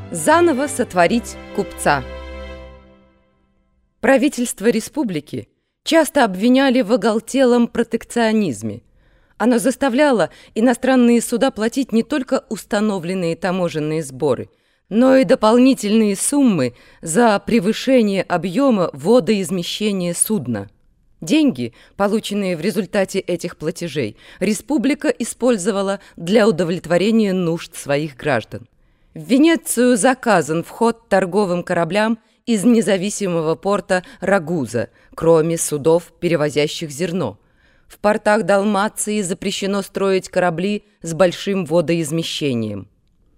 Заново сотворить купца. Правительство республики часто обвиняли в оголтелом протекционизме. Оно заставляло иностранные суда платить не только установленные таможенные сборы, но и дополнительные суммы за превышение объема водоизмещения судна. Деньги, полученные в результате этих платежей, республика использовала для удовлетворения нужд своих граждан. В Венецию заказан вход торговым кораблям из независимого порта Рагуза, кроме судов, перевозящих зерно. В портах Далмации запрещено строить корабли с большим водоизмещением.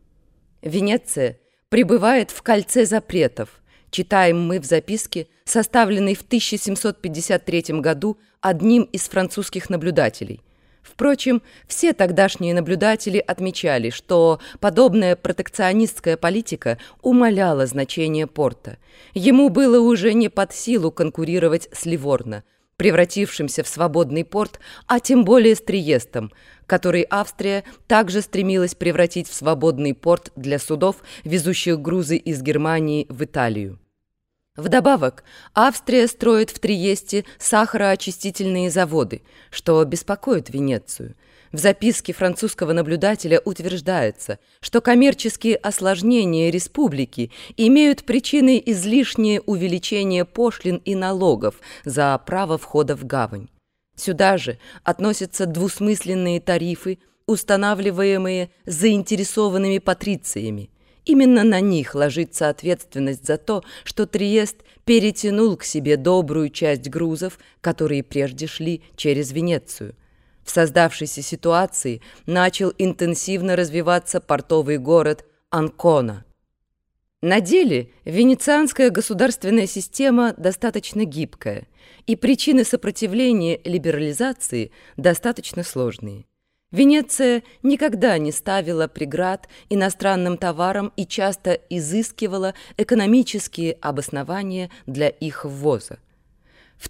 Венеция пребывает в кольце запретов, читаем мы в записке, составленной в 1753 году одним из французских наблюдателей. Впрочем, все тогдашние наблюдатели отмечали, что подобная протекционистская политика умаляла значение порта. Ему было уже не под силу конкурировать с Ливорно, превратившимся в свободный порт, а тем более с Триестом, который Австрия также стремилась превратить в свободный порт для судов, везущих грузы из Германии в Италию. Вдобавок, Австрия строит в Триесте сахароочистительные заводы, что беспокоит Венецию. В записке французского наблюдателя утверждается, что коммерческие осложнения республики имеют причиной излишнее увеличение пошлин и налогов за право входа в гавань. Сюда же относятся двусмысленные тарифы, устанавливаемые заинтересованными патрициями. Именно на них ложится ответственность за то, что Триест перетянул к себе добрую часть грузов, которые прежде шли через Венецию. В создавшейся ситуации начал интенсивно развиваться портовый город Анкона. На деле венецианская государственная система достаточно гибкая, и причины сопротивления либерализации достаточно сложные. Венеция никогда не ставила преград иностранным товарам и часто изыскивала экономические обоснования для их ввоза. В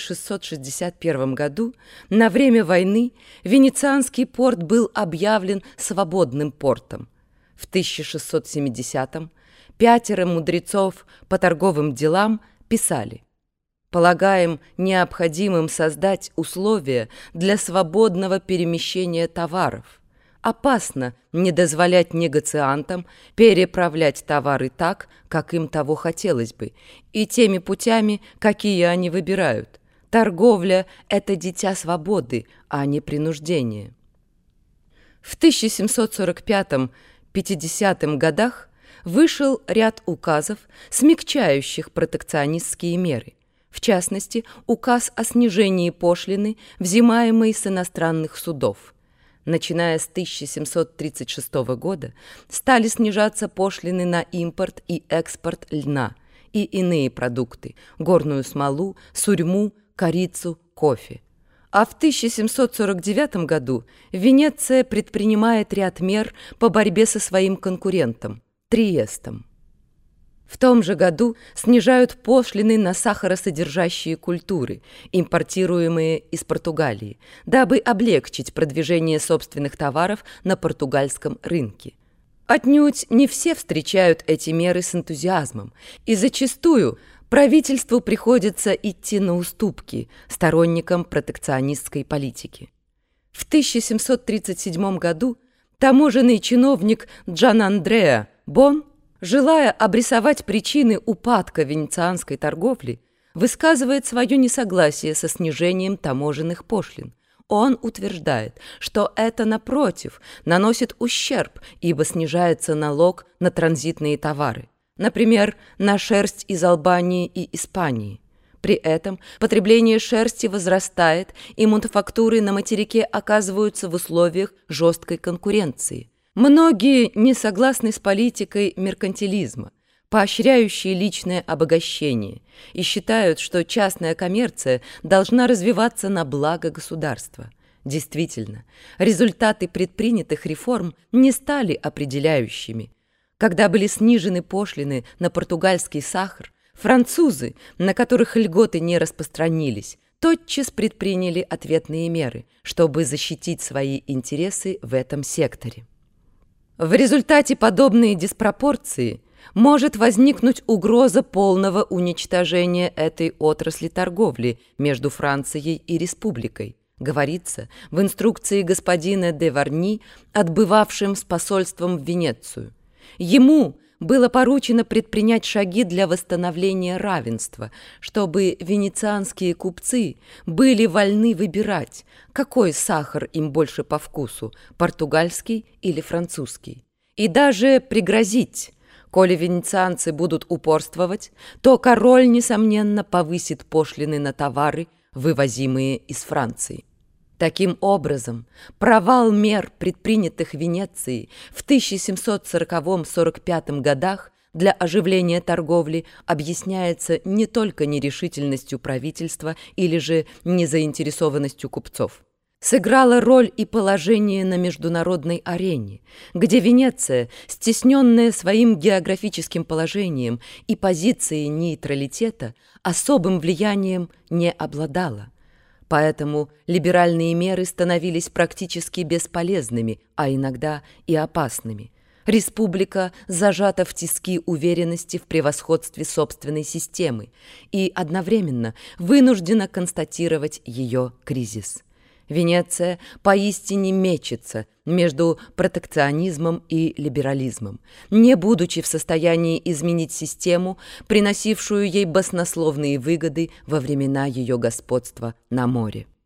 1661 году, на время войны, Венецианский порт был объявлен свободным портом. В 1670-м 5 мудрецов по торговым делам писали: «Полагаем необходимым создать условия для свободного перемещения товаров. Опасно не дозволять негациантам переправлять товары так, как им того хотелось бы, и теми путями, какие они выбирают. Торговля – это дитя свободы, а не принуждение». В 1745-50 годах вышел ряд указов, смягчающих протекционистские меры. В частности, указ о снижении пошлины, взимаемой с иностранных судов. Начиная с 1736 года стали снижаться пошлины на импорт и экспорт льна и иные продукты, горную смолу, сурьму, корицу, кофе. А в 1749 году Венеция предпринимает ряд мер по борьбе со своим конкурентом – Триестом. В том же году снижают пошлины на сахаросодержащие культуры, импортируемые из Португалии, дабы облегчить продвижение собственных товаров на португальском рынке. Отнюдь не все встречают эти меры с энтузиазмом, и зачастую правительству приходится идти на уступки сторонникам протекционистской политики. В 1737 году таможенный чиновник Джанандреа Бон, желая обрисовать причины упадка венецианской торговли, высказывает свое несогласие со снижением таможенных пошлин. Он утверждает, что это, напротив, наносит ущерб, ибо снижается налог на транзитные товары, например, на шерсть из Албании и Испании. При этом потребление шерсти возрастает, и мануфактуры на материке оказываются в условиях жесткой конкуренции. Многие не согласны с политикой меркантилизма, поощряющей личное обогащение, и считают, что частная коммерция должна развиваться на благо государства. Действительно, результаты предпринятых реформ не стали определяющими. Когда были снижены пошлины на португальский сахар, французы, на которых льготы не распространились, тотчас предприняли ответные меры, чтобы защитить свои интересы в этом секторе. В результате подобные диспропорции может возникнуть угроза полного уничтожения этой отрасли торговли между Францией и республикой, говорится в инструкции господина де Варни, отбывавшим с посольством в Венецию. Ему было поручено предпринять шаги для восстановления равенства, чтобы венецианские купцы были вольны выбирать, какой сахар им больше по вкусу, португальский или французский, и даже пригрозить: коли венецианцы будут упорствовать, то король, несомненно, повысит пошлины на товары, вывозимые из Франции. Таким образом, провал мер, предпринятых Венецией в 1740-45 годах для оживления торговли, объясняется не только нерешительностью правительства или же незаинтересованностью купцов. Сыграла роль и положение на международной арене, где Венеция, стесненная своим географическим положением и позицией нейтралитета, особым влиянием не обладала. Поэтому либеральные меры становились практически бесполезными, а иногда и опасными. Республика зажата в тиски уверенности в превосходстве собственной системы и одновременно вынуждена констатировать ее кризис. Венеция поистине мечется между протекционизмом и либерализмом, не будучи в состоянии изменить систему, приносившую ей баснословные выгоды во времена ее господства на море.